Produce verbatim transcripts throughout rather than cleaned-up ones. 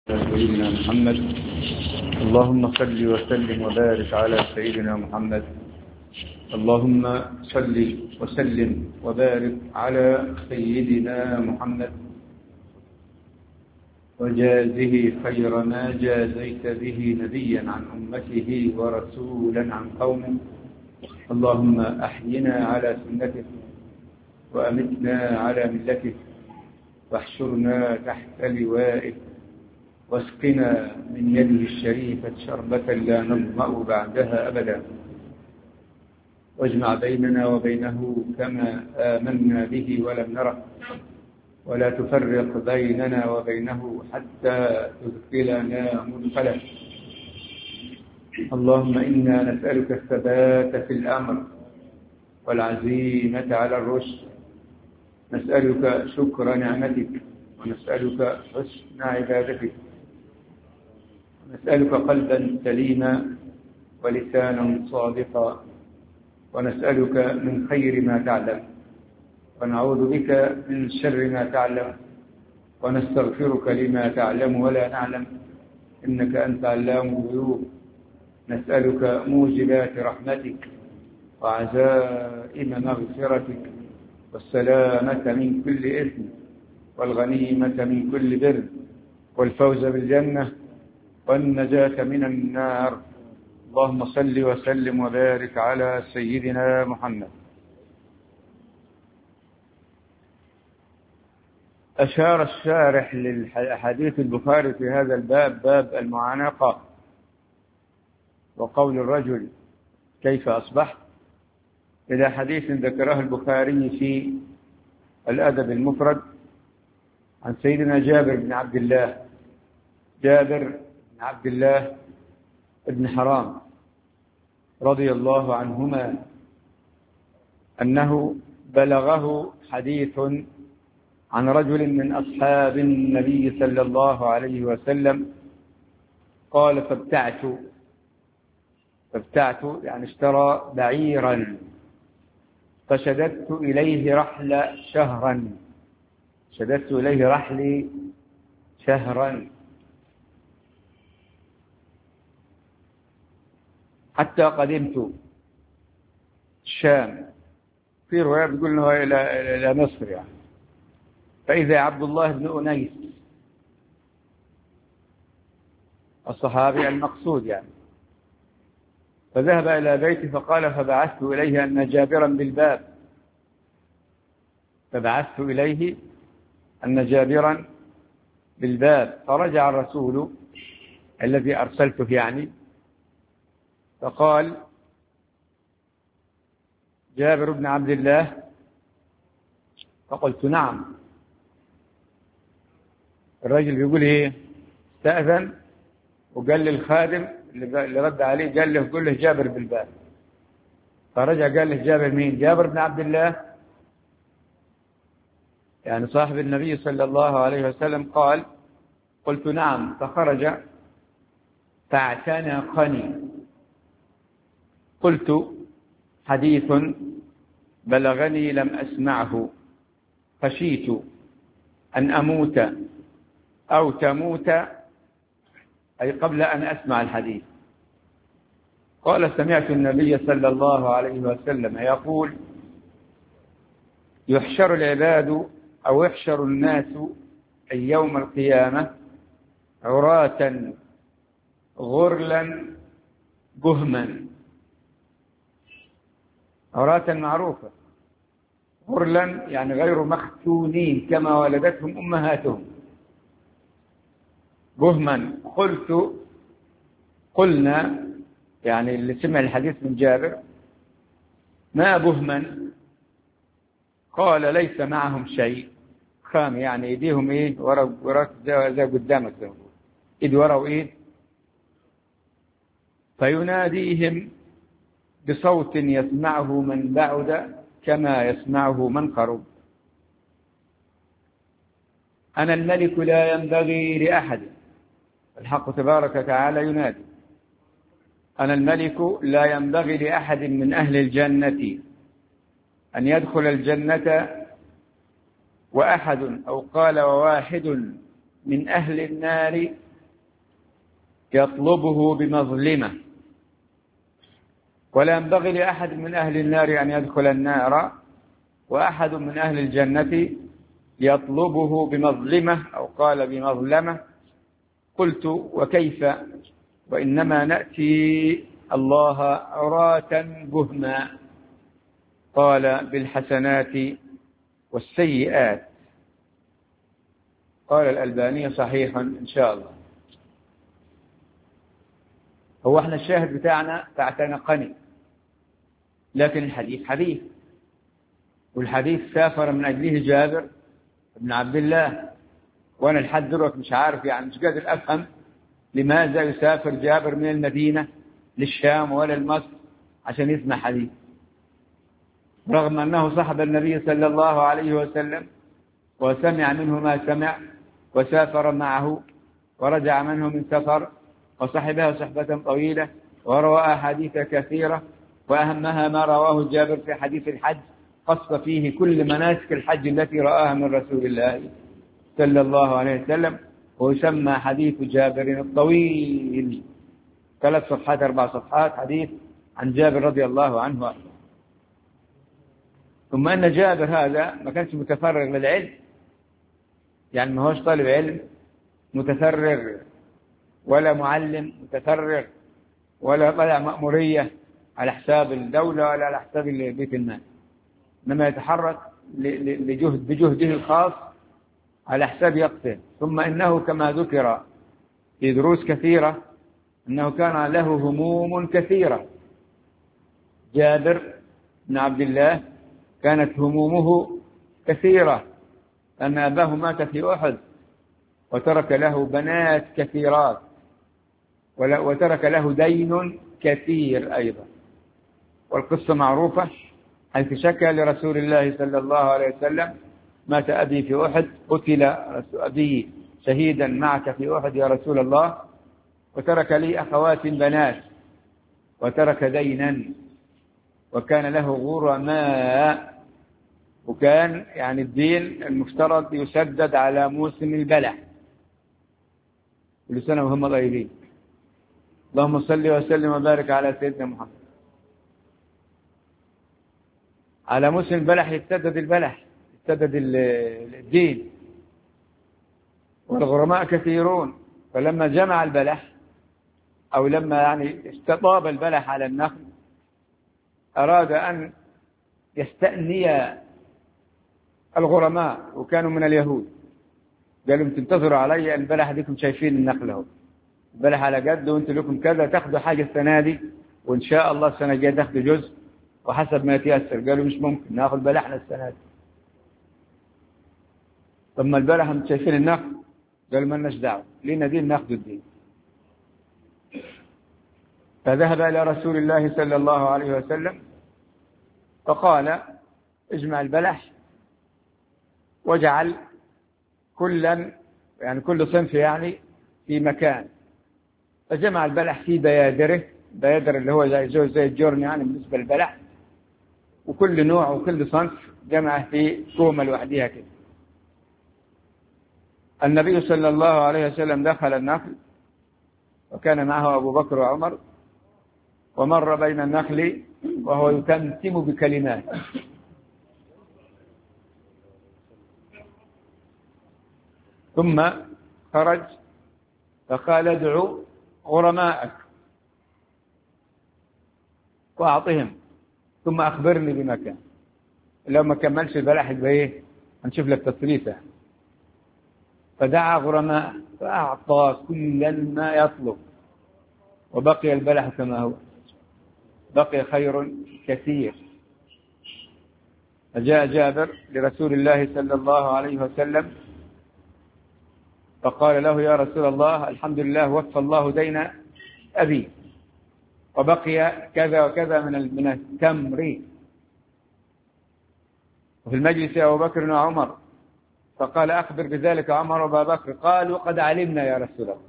سيدنا محمد. اللهم صل وسلم وبارك على سيدنا محمد. اللهم صل وسلم وبارك على سيدنا محمد وجازه خير ما جازيت به نبيا عن أمته ورسولا عن قومه. اللهم أحينا على سنته وأمتنا على ملته واحشرنا تحت لوائه واسقنا من يده الشريفة شربة لا نظمأ بعدها أبدا، واجمع بيننا وبينه كما آمنا به ولم نره، ولا تفرق بيننا وبينه حتى تدخلنا مدخله. اللهم إنا نسألك الثبات في الأمر والعزيمة على الرشد، نسألك شكر نعمتك، ونسألك حسن عبادتك، نسألك قلبا سليما ولسانا صادقا، ونسألك من خير ما تعلم، ونعوذ بك من شر ما تعلم، ونستغفرك لما تعلم ولا نعلم، إنك أنت علام الغيوب. نسألك موجبات رحمتك وعزائم مغفرتك والسلامة من كل إثم والغنيمة من كل بر والفوز بالجنة والنجاة من النار. اللهم صل وسلم وبارك على سيدنا محمد. أشار الشارح للحديث البخاري في هذا الباب، باب المعانقة، وقول الرجل كيف أصبحت، إلى حديث ذكره البخاري في الأدب المفرد عن سيدنا جابر بن عبد الله جابر بن عبد الله بن حرام رضي الله عنهما أنه بلغه حديث عن رجل من أصحاب النبي صلى الله عليه وسلم قال فابتعت فابتعت يعني اشترى بعيرا فشددت إليه رحل شهرا شددت إليه رحلي شهرا حتى قدمت الشام، في رواية بتقول أنه إلى إلى مصر يعني. فإذا عبد الله بن أنيس الصحابي المقصود يعني، فذهب إلى بيتي فقال فبعثت إليه أن جابرا بالباب فبعثت إليه أن جابرا بالباب فرجع الرسول الذي أرسلته يعني، فقال جابر بن عبد الله، فقلت نعم. الرجل بيقول ايه، استأذن وقال للخادم اللي رد عليه، قال له قل له جابر بالباب. فرجع قال له جابر مين؟ جابر بن عبد الله يعني صاحب النبي صلى الله عليه وسلم. قال قلت نعم. فخرج فاعتنقني. قلت حديث بلغني لم أسمعه، خشيت أن أموت أو تموت، أي قبل أن أسمع الحديث. قال سمعت النبي صلى الله عليه وسلم يقول يحشر العباد أو يحشر الناس يوم القيامة عراة غرلا بهما. عراة معروفة، غرلا يعني غير مختونين كما ولدتهم أمهاتهم. بهما قلت قلنا يعني اللي سمع الحديث من جابر ما بهما؟ قال ليس معهم شيء، خام يعني ايديهم ايه ورا ورا زي قدامك زي ما بقول، ايد ورا وايد. فيناديهم بصوت يسمعه من بعد كما يسمعه من قرب. أنا الملك لا ينبغي لأحد، الحق تبارك وتعالى ينادي أنا الملك لا ينبغي لأحد من أهل الجنة أن يدخل الجنة وأحد أو قال وواحد من أهل النار يطلبه بمظلمة، ولا ينبغي لأحد من أهل النار أن يدخل النار وأحد من أهل الجنة يطلبه بمظلمة، أو قال بمظلمة. قلت: وكيف؟ وإنما نأتي الله عراة بهما. قال: بالحسنات والسيئات. قال الألباني: صحيح إن شاء الله. هو احنا الشاهد بتاعنا فاعتنقني، لكن الحديث حديث، والحديث سافر من أجله جابر بن عبد الله، وأنا لحد دلوقتي مش عارف، يعني مش قادر أفهم لماذا يسافر جابر من المدينة للشام ولا لمصر عشان يسمع حديث، رغم أنه صحب النبي صلى الله عليه وسلم وسمع منه ما سمع، وسافر معه ورجع منه من سفر، وصحبها صحبة طويلة، وروى أحاديث كثيرة، وأهمها ما رواه جابر في حديث الحج، قص فيه كل مناسك الحج التي رآها من رسول الله صلى الله عليه وسلم، ويسمى حديث جابر الطويل، ثلاث صفحات أربع صفحات حديث عن جابر رضي الله عنه. ثم أن جابر هذا ما كانش متفرغ للعلم، يعني ما هوش طالب علم متفرغ، ولا معلم متفرغ، ولا طلع مأمورية على حساب الدولة ولا على حساب بيت المال، إنما يتحرك لجهد بجهده الخاص على حساب يقته. ثم إنه كما ذكر في دروس كثيرة أنه كان له هموم كثيرة. جابر بن عبد الله كانت همومه كثيرة، أن أباه مات في أحد، وترك له بنات كثيرات، وترك له دين كثير أيضا. والقصة معروفة، حيث شكى لرسول الله صلى الله عليه وسلم: مات أبي في أحد، قتل أبي شهيدا معك في أحد يا رسول الله، وترك لي أخوات بنات، وترك دينا، وكان له غرماء، وكان يعني الدين المفترض يسدد على موسم البلح. كل سنة وهم طيبين. اللهم صل وسلم وبارك على سيدنا محمد. على موسم البلح يتسدد البلح، يتسدد الدين، والغرماء كثيرون. فلما جمع البلح، أو لما يعني استطاب البلح على النخل، أراد أن يستأني الغرماء، وكانوا من اليهود، قالوا: انتم تنتظروا علي البلح، ديكم شايفين النخل اهو، البلح على قد، وانتم لكم كذا، تاخذوا حاجة السنة دي، وإن شاء الله السنة الجاية تاخذوا جزء، وحسب ما يتيسر. قالوا: مش ممكن ناخذ بلحنا السنة دي. ثم البلح انتم شايفين النخل، قالوا: ما لناش دعوة، لينا دين ناخذ الدين. فذهب إلى رسول الله صلى الله عليه وسلم فقال: اجمع البلح، واجعل كلا، يعني كل صنف يعني في مكان. فجمع البلح في بيادره، بيادر اللي هو زي زي الجرن يعني بالنسبة للبلح، وكل نوع وكل صنف جمعه في كومة لوحدها كده. النبي صلى الله عليه وسلم دخل النخل، وكان معه أبو بكر وعمر، ومر بين النخل وهو يتمتم بكلمات. ثم خرج فقال: ادعوا غرماءك وأعطهم، ثم أخبرني بمكان. لو ما كملش البلح يبقى إيه؟ هنشوف لك تصريفه. فدعا غرماء فأعطى كل ما يطلب، وبقي البلح كما هو، بقي خير كثير. فجاء جابر لرسول الله صلى الله عليه وسلم فقال له: يا رسول الله، الحمد لله وفى الله دين أبي، وبقي كذا وكذا من من التمر. وفي المجلس أبو بكر وعمر، فقال: أخبر بذلك عمر وأبا بكر. قالوا: قد علمنا يا رسول الله.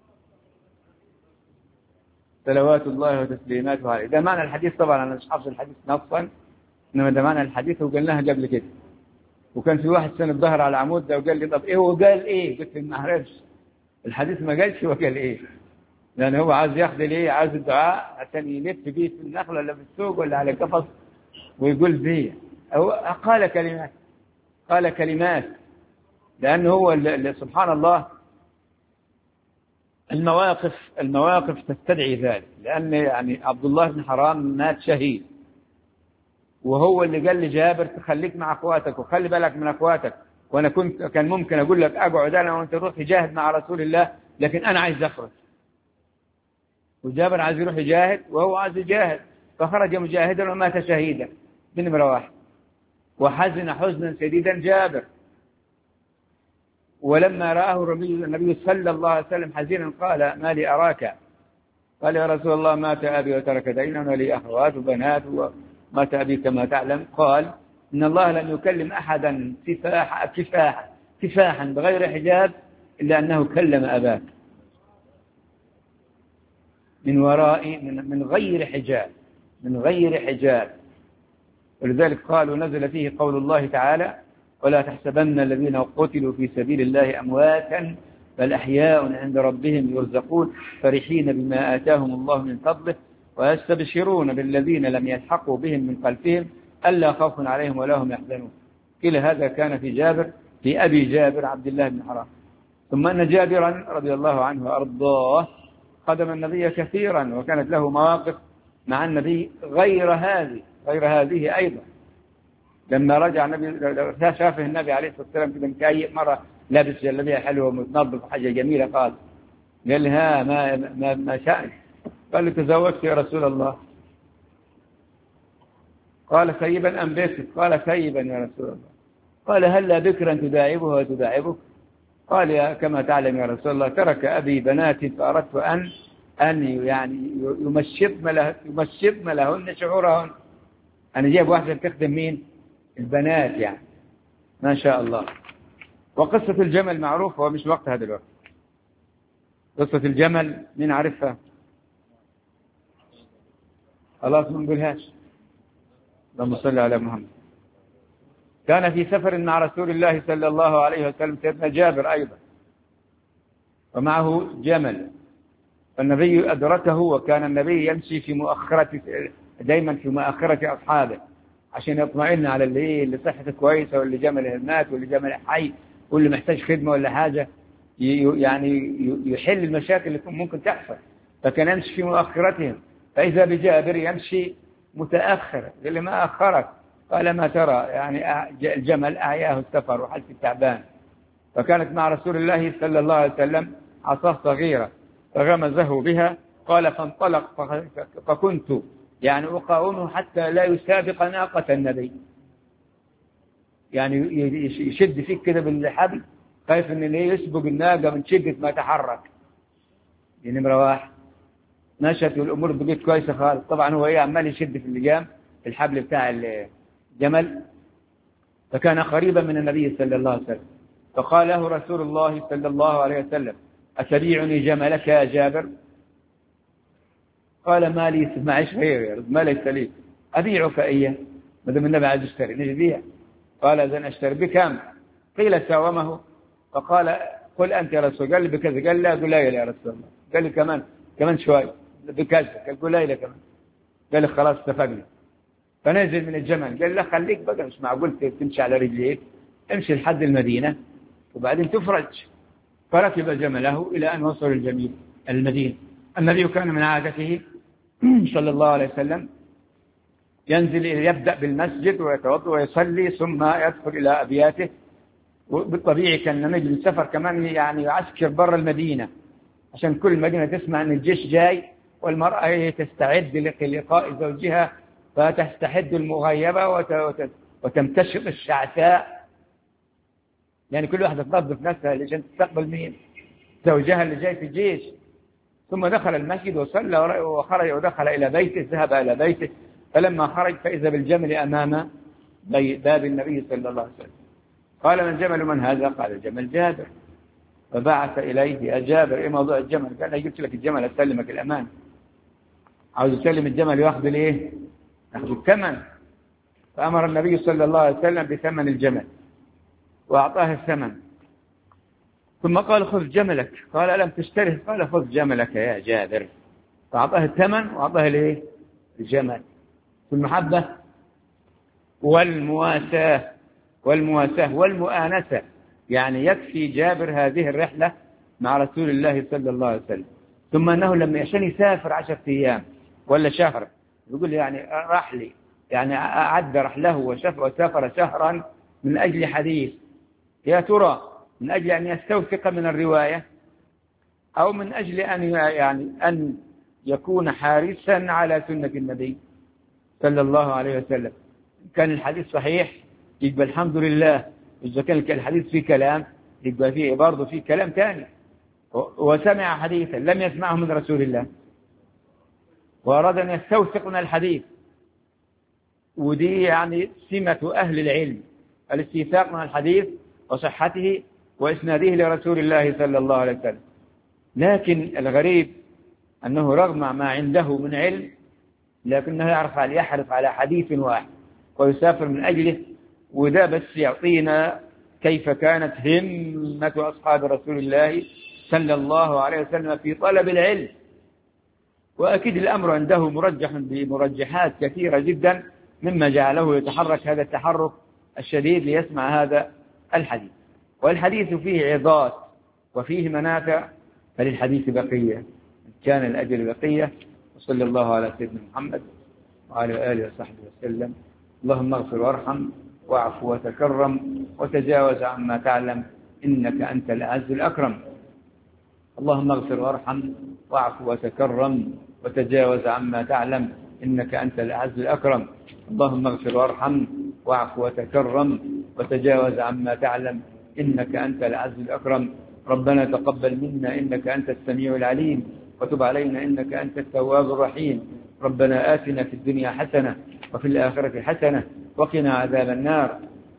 صلوات الله وتسليماته عليه. ده معنى الحديث. طبعا أنا مش حافظ الحديث نصا، إنما ده معنى الحديث، وقلناها قبل كده. وكان في واحد سنة الظهر على العمود ده، وقال لي: طب إيه وقال إيه؟ قلت له: ما أعرفش، الحديث ما قالش وقال إيه. لأن هو عايز ياخذ ليه، عايز الدعاء عشان يلف بيه في النخل ولا في السوق ولا على قفص ويقول بيه. أو قال كلمات، قال كلمات لأنه هو اللي سبحان الله المواقف المواقف تستدعي ذلك. لأن يعني عبد الله بن حرام مات شهيد، وهو اللي قال لجابر تخليك مع أخواتك وخلي بالك من أخواتك، وأنا كنت كان ممكن أقول لك أقعد أنا وأنت تروح تجاهد مع رسول الله، لكن أنا عايز أخرج. وجابر عايز يروح يجاهد وهو عايز يجاهد، فخرج مجاهدا ومات شهيدا بنمرة واحد. وحزن حزنا شديدا جابر، ولما رآه النبي صلى الله عليه وسلم حزينا قال ما لي أراك؟ قال يا رسول الله مات أبي وترك دينا ولي أخوات وبنات ومات أبي كما تعلم. قال إن الله لم يكلم أحدا كفاحا كفاحا كفاحا بغير حجاب إلا أنه كلم أباك من وراء من, من غير حجاب من غير حجاب. ولذلك قالوا نزل فيه قول الله تعالى ولا تحسبن الذين قتلوا في سبيل الله أمواتا بل أحياء عند ربهم يرزقون فرحين بما آتاهم الله من فضله ويستبشرون بالذين لم يلحقوا بهم من خلفهم ألا خوف عليهم ولا هم يحزنون. كلا هذا كان في جابر في أبي جابر عبد الله بن حرام. ثم أن جابرا رضي الله عنه وأرضاه خدم النبي كثيرا، وكانت له مواقف مع النبي غير هذه غير هذه أيضا. لما رجع النبي شافه النبي عليه الصلاة والسلام كده مكيف مرة لابس جلابية حلوة ومتنظف حاجة جميلة، قال قال ها ما ما ما شأنك؟ قال له تزوجت يا رسول الله. قال ثيبا أم بكر؟ قال ثيبا يا رسول الله. قال هلا بكرا تداعبه وتداعبك؟ قال يا كما تعلم يا رسول الله ترك أبي بناتي فأردت أن أن يعني يمشطن له يمشطن لهن شعورهن. أنا جايب واحدة تخدم مين؟ البنات يعني ما شاء الله. وقصة الجمل معروفة ومش وقتها دلوقتي. قصة الجمل مين عارفها؟ خلاص ما نقولهاش. اللهم صل على محمد. كان في سفر مع رسول الله صلى الله عليه وسلم سيدنا جابر أيضا ومعه جمل، فالنبي أدركه وكان النبي يمشي في مؤخرة دايما في مؤخرة أصحابه عشان يطمئن على اللي اللي صحته كويسة واللي جمله مات واللي جمله حي واللي محتاج خدمة ولا حاجة، يعني يحل المشاكل اللي ممكن تحصل. فكان يمشي في مؤخرتهم، فإذا بجابر يمشي متأخر. قال لي ما أخرك؟ قال ما ترى يعني الجمل أعياه السفر وحالة التعبان. فكانت مع رسول الله صلى الله عليه وسلم عصا صغيرة فغمزه بها. قال فانطلق فكنت يعني أقاومه حتى لا يسابق ناقة النبي، يعني يشد فيك كده بالحبل خايف ان اللي يسبق الناقة من شدة ما تحرك. دي نمرة واحد. مشت والأمور بقيت كويسة خالص. طبعا هو ايه عمال يشد في اللجام في الحبل بتاع الجمل. فكان قريبا من النبي صلى الله عليه وسلم، فقال له رسول الله صلى الله عليه وسلم أتبيعني جملك يا جابر؟ قال ما لي معيش غير يا رب ما ليس لي أبيعك إياه ما دام النبي عايز يشتري نجي بيع. قال إذن أشتري بكم؟ قيل ساومه فقال قل أنت يا رسول. قال لي بكذا. قال لا قليل يا رسول الله. قال لي كمان كمان شوي بكذا. قال قليل كمان. قال لي خلاص اتفقنا. فنزل من الجمل قال له خليك بقى مش معقول تمشي على رجليك، امشي لحد المدينة وبعدين تفرج. فركب جمله إلى أن وصل الجميل المدينة. النبي كان من عادته صلى الله عليه وسلم ينزل يبدأ بالمسجد ويتوضأ ويصلي ثم يدخل إلى أبياته. وبالطبيعي كان نمج من سفر كمان يعني يعسكر برا المدينة عشان كل المدينة تسمع أن الجيش جاي، والمرأة تستعد للقاء زوجها فتستحد المغيبة وتمتشط الشعثاء، يعني كل واحدة تنظف نفسها عشان تستقبل مين؟ زوجها اللي جاي في الجيش. ثم دخل المسجد وصلى وخرج ودخل إلى بيته، ذهب إلى بيته. فلما خرج فإذا بالجمل أمام باب النبي صلى الله عليه وسلم. قال من جمل من هذا؟ قال الجمل جابر. فبعث إليه يا جابر إيه موضوع الجمل؟ قال أنا جبت لك الجمل أسلمك الأمان. عاوز يسلم الجمل يأخذ ليه؟ يأخذ الثمن. فأمر النبي صلى الله عليه وسلم بثمن الجمل وأعطاه الثمن. ثم قال خذ جملك، قال ألم تشتره؟ قال خذ جملك يا جابر، فأعطاه الثمن وأعطاه الايه؟ الجمل. المحبة والمواساة والمواساة والمؤانسة، يعني يكفي جابر هذه الرحلة مع رسول الله صلى الله عليه وسلم. ثم أنه لما عشان يسافر عشرة أيام ولا شهر، يقول يعني راح لي، يعني أعد رحله وسافر شهرا من أجل حديث، يا ترى من أجل أن يستوثق من الرواية أو من أجل أن يعني أن يكون حارسا على سنة النبي صلى الله عليه وسلم؟ كان الحديث صحيح يقبل الحمد لله، إذا كان الحديث فيه كلام يقبل فيه برضه فيه كلام تاني. وسمع حديثا لم يسمعه من رسول الله وأراد أن يستوثق من الحديث، ودي يعني سمة أهل العلم، الاستيثاق من الحديث وصحته وإسناده لرسول الله صلى الله عليه وسلم. لكن الغريب أنه رغم ما عنده من علم لكنه يعرف على يحرص على حديث واحد ويسافر من أجله. وده بس يعطينا كيف كانت همة أصحاب رسول الله صلى الله عليه وسلم في طلب العلم. وأكيد الأمر عنده مرجح بمرجحات كثيرة جدا مما جعله يتحرك هذا التحرك الشديد ليسمع هذا الحديث. والحديث فيه عظات وفيه منافع، فللحديث بقية كان الأجل بقية. وصلى الله على سيدنا محمد وعلى آله وصحبه وسلم. اللهم اغفر وارحم واعف وتكرم وتجاوز عما تعلم إنك أنت الأعز الأكرم. اللهم اغفر وارحم واعف وتكرم وتجاوز عما تعلم إنك أنت الأعز الأكرم. اللهم اغفر وارحم واعف وتكرم وتجاوز عما تعلم إنك أنت الأعز الأكرم. ربنا تقبل منا إنك أنت السميع العليم، وتب علينا إنك أنت التواب الرحيم. ربنا آتنا في الدنيا حسنة وفي الآخرة حسنة وقنا عذاب النار.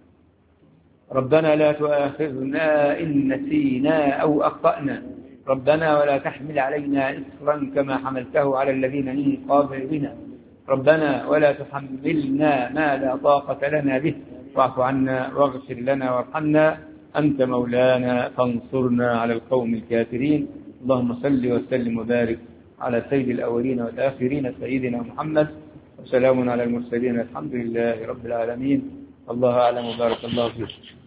ربنا لا تؤاخذنا إن نسينا أو أخطأنا. ربنا ولا تحمل علينا إصرا كما حملته على الذين من قبلنا. ربنا ولا تحملنا ما لا طاقة لنا به، واعف عنا واغفر لنا وارحمنا، أنت مولانا فانصرنا على القوم الكافرين. اللهم صل وسلم وبارك على سيد الأولين والآخرين سيدنا محمد، وسلام على المرسلين الحمد لله رب العالمين. الله أعلم وبارك الله فيكم.